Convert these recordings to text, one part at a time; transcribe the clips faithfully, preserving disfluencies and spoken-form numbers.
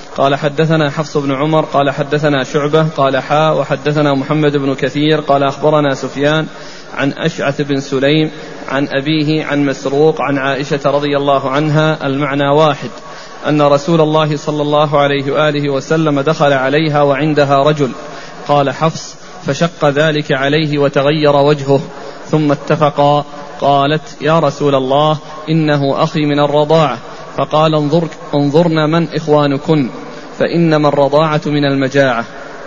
قال حدثنا حفص بن عمر قال حدثنا شعبة قال حا وحدثنا محمد بن كثير قال أخبرنا سفيان عن أشعث بن سليم عن أبيه عن مسروق عن عائشة رضي الله عنها المعنى واحد، أن رسول الله صلى الله عليه وآله وسلم دخل عليها وعندها رجل. قال حفص فشق ذلك عليه وتغير وجهه ثم اتفقا. قالت يا رسول الله إنه أخي من الرضاعة، فقال انظر انظرن من إخوانكن فإنما الرضاعة من المجاعة.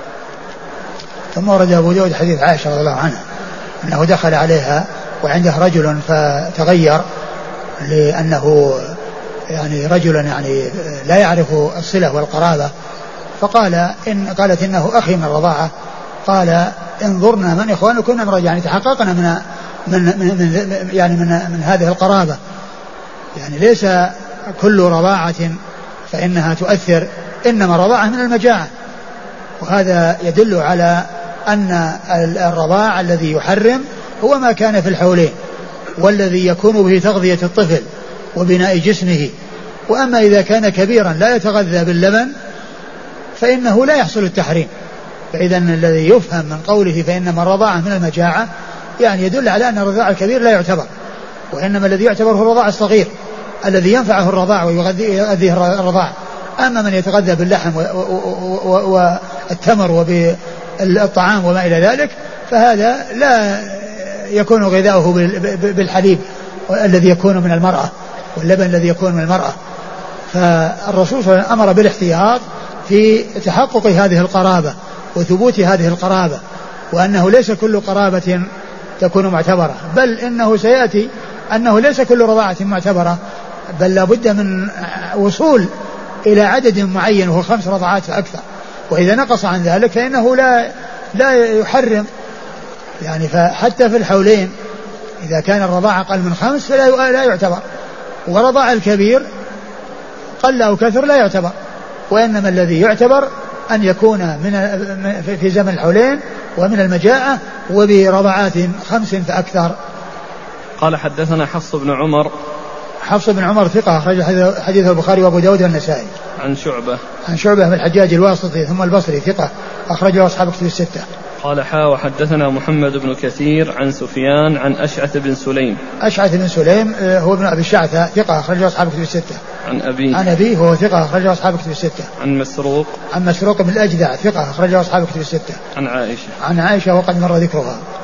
ثم ورد أبو داود حديث عائشة رضي الله عنها أنه دخل عليها وعنده رجل فتغير، لأنه يعني رجل يعني لا يعرف الصلة والقرابة، فقال إن قالت إنه أخي من الرضاعة، قال انظرنا من إخوانكن من رجل، يعني تحققنا من من من, من يعني من, من هذه القرابة، يعني ليس كل رضاعة فإنها تؤثر، إنما الرضاعة من المجاعة. وهذا يدل على أن الرضاع الذي يحرم هو ما كان في الحولين والذي يكون به تغذية الطفل وبناء جسمه. وأما إذا كان كبيرا لا يتغذى باللبن فإنه لا يحصل التحريم. فإذا الذي يفهم من قوله فإنما الرضاعة من المجاعة يعني يدل على أن الرضاع الكبير لا يعتبر، وإنما الذي يعتبر هو الرضاع الصغير الذي ينفعه الرضاع ويغذيه الرضاع. أما من يتغذى باللحم والتمر وبالطعام وما إلى ذلك فهذا لا يكون غذاؤه بالحليب الذي يكون من المرأة واللبن الذي يكون من المرأة. فالرسول صلى الله عليه وسلم أمر بالاحتياط في تحقق هذه القرابة وثبوت هذه القرابة، وأنه ليس كل قرابة تكون معتبرة، بل إنه سيأتي أنه ليس كل رضاعة معتبرة، بل لابد من وصول إلى عدد معين وهو خمس رضعات فأكثر، وإذا نقص عن ذلك فإنه لا لا يحرم. يعني فحتى في الحولين إذا كان الرضاعة أقل من خمس فلا لا يعتبر، ورضاع الكبير قل أو كثر لا يعتبر، وإنما الذي يعتبر أن يكون من في زمن الحولين ومن المجاعة وبرضعات خمس فأكثر. قال حدثنا حفص بن عمر. حفص بن عمر ثقة أخرج حديث البخاري وأبو داود والنسائي. عن شعبة. عن شعبة بن الحجاج الواسطي ثم البصري ثقة أخرجه أصحاب كتب الستة. قال حا وحدثنا محمد بن كثير عن سفيان عن أشعث بن سليم. أشعث بن سليم هو ابن أبي الشعثة ثقة أخرجه أصحاب كتب الستة. عن أبيه. عن أبيه هو ثقة أخرجه أصحاب كتب الستة. عن مسروق. عن مسروق بن الأجدع ثقة أخرجه أصحاب كتب الستة. عن عائشة. عن عائشة وقد مر ذكرها.